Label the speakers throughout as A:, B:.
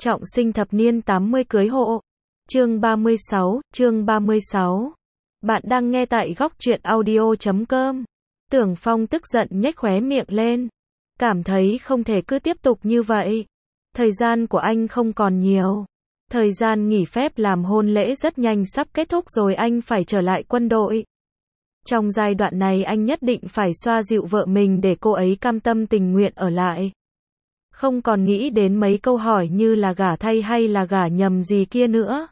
A: Trọng sinh thập niên 80 cưới hộ. Chương 36. Bạn đang nghe tại góc truyện audio.com. Tưởng Phong tức giận nhếch khóe miệng lên. Cảm thấy không thể cứ tiếp tục như vậy. Thời gian của anh không còn nhiều. Thời gian nghỉ phép làm hôn lễ rất nhanh sắp kết thúc rồi, anh phải trở lại quân đội. Trong giai đoạn này anh nhất định phải xoa dịu vợ mình để cô ấy cam tâm tình nguyện ở lại. Không còn nghĩ đến mấy câu hỏi như là gả thay hay là gả nhầm gì kia nữa.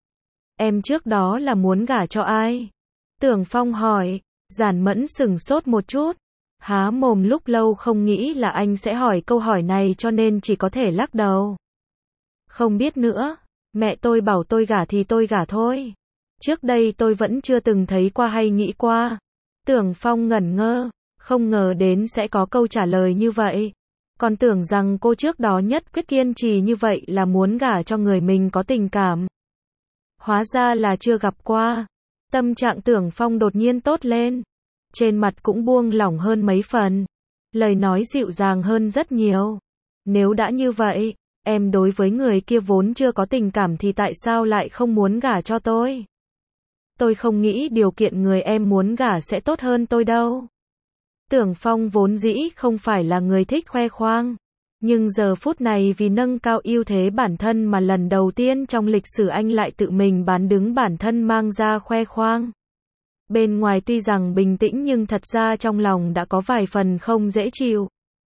A: Em trước đó là muốn gả cho ai? Tưởng Phong hỏi. Giản Mẫn sửng sốt một chút. Há mồm lúc lâu không nghĩ là anh sẽ hỏi câu hỏi này cho nên chỉ có thể lắc đầu. Không biết nữa. Mẹ tôi bảo tôi gả thì tôi gả thôi. Trước đây tôi vẫn chưa từng thấy qua hay nghĩ qua. Tưởng Phong ngẩn ngơ. Không ngờ đến sẽ có câu trả lời như vậy. Còn tưởng rằng cô trước đó nhất quyết kiên trì như vậy là muốn gả cho người mình có tình cảm. Hóa ra là chưa gặp qua. Tâm trạng Tưởng Phong đột nhiên tốt lên. Trên mặt cũng buông lỏng hơn mấy phần. Lời nói dịu dàng hơn rất nhiều. Nếu đã như vậy, em đối với người kia vốn chưa có tình cảm thì tại sao lại không muốn gả cho tôi? Tôi không nghĩ điều kiện người em muốn gả sẽ tốt hơn tôi đâu. Tưởng Phong vốn dĩ không phải là người thích khoe khoang. Nhưng giờ phút này vì nâng cao ưu thế bản thân mà lần đầu tiên trong lịch sử anh lại tự mình bán đứng bản thân mang ra khoe khoang. Bên ngoài tuy rằng bình tĩnh nhưng thật ra trong lòng đã có vài phần không dễ chịu.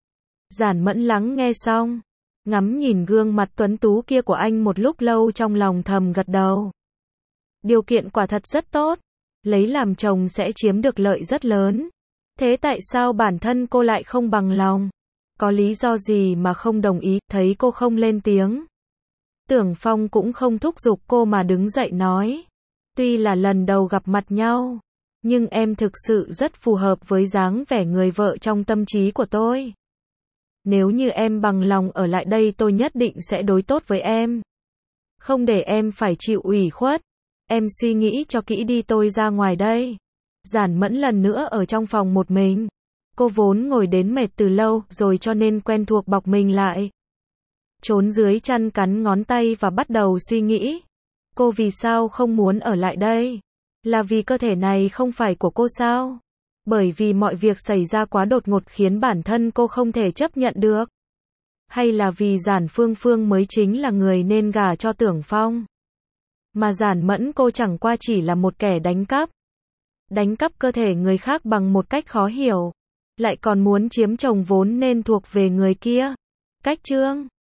A: Giản Mẫn lắng nghe xong, ngắm nhìn gương mặt tuấn tú kia của anh một lúc lâu trong lòng thầm gật đầu. Điều kiện quả thật rất tốt, lấy làm chồng sẽ chiếm được lợi rất lớn. Thế tại sao bản thân cô lại không bằng lòng? Có lý do gì mà không đồng ý? Thấy cô không lên tiếng, Tưởng Phong cũng không thúc giục cô mà đứng dậy nói. Tuy là lần đầu gặp mặt nhau, nhưng em thực sự rất phù hợp với dáng vẻ người vợ trong tâm trí của tôi. Nếu như em bằng lòng ở lại đây tôi nhất định sẽ đối tốt với em. Không để em phải chịu ủy khuất. Em suy nghĩ cho kỹ đi, tôi ra ngoài đây. Giản Mẫn lần nữa ở trong phòng một mình. Cô vốn ngồi đến mệt từ lâu rồi cho nên quen thuộc bọc mình lại. Trốn dưới chăn cắn ngón tay và bắt đầu suy nghĩ. Cô vì sao không muốn ở lại đây? Là vì cơ thể này không phải của cô sao? Bởi vì mọi việc xảy ra quá đột ngột khiến bản thân cô không thể chấp nhận được? Hay là vì Giản Phương Phương mới chính là người nên gả cho Tưởng Phong? Mà Giản Mẫn cô chẳng qua chỉ là một kẻ đánh cắp. Đánh cắp cơ thể người khác bằng một cách khó hiểu. Lại còn muốn chiếm chồng vốn nên thuộc về người kia. Cách chương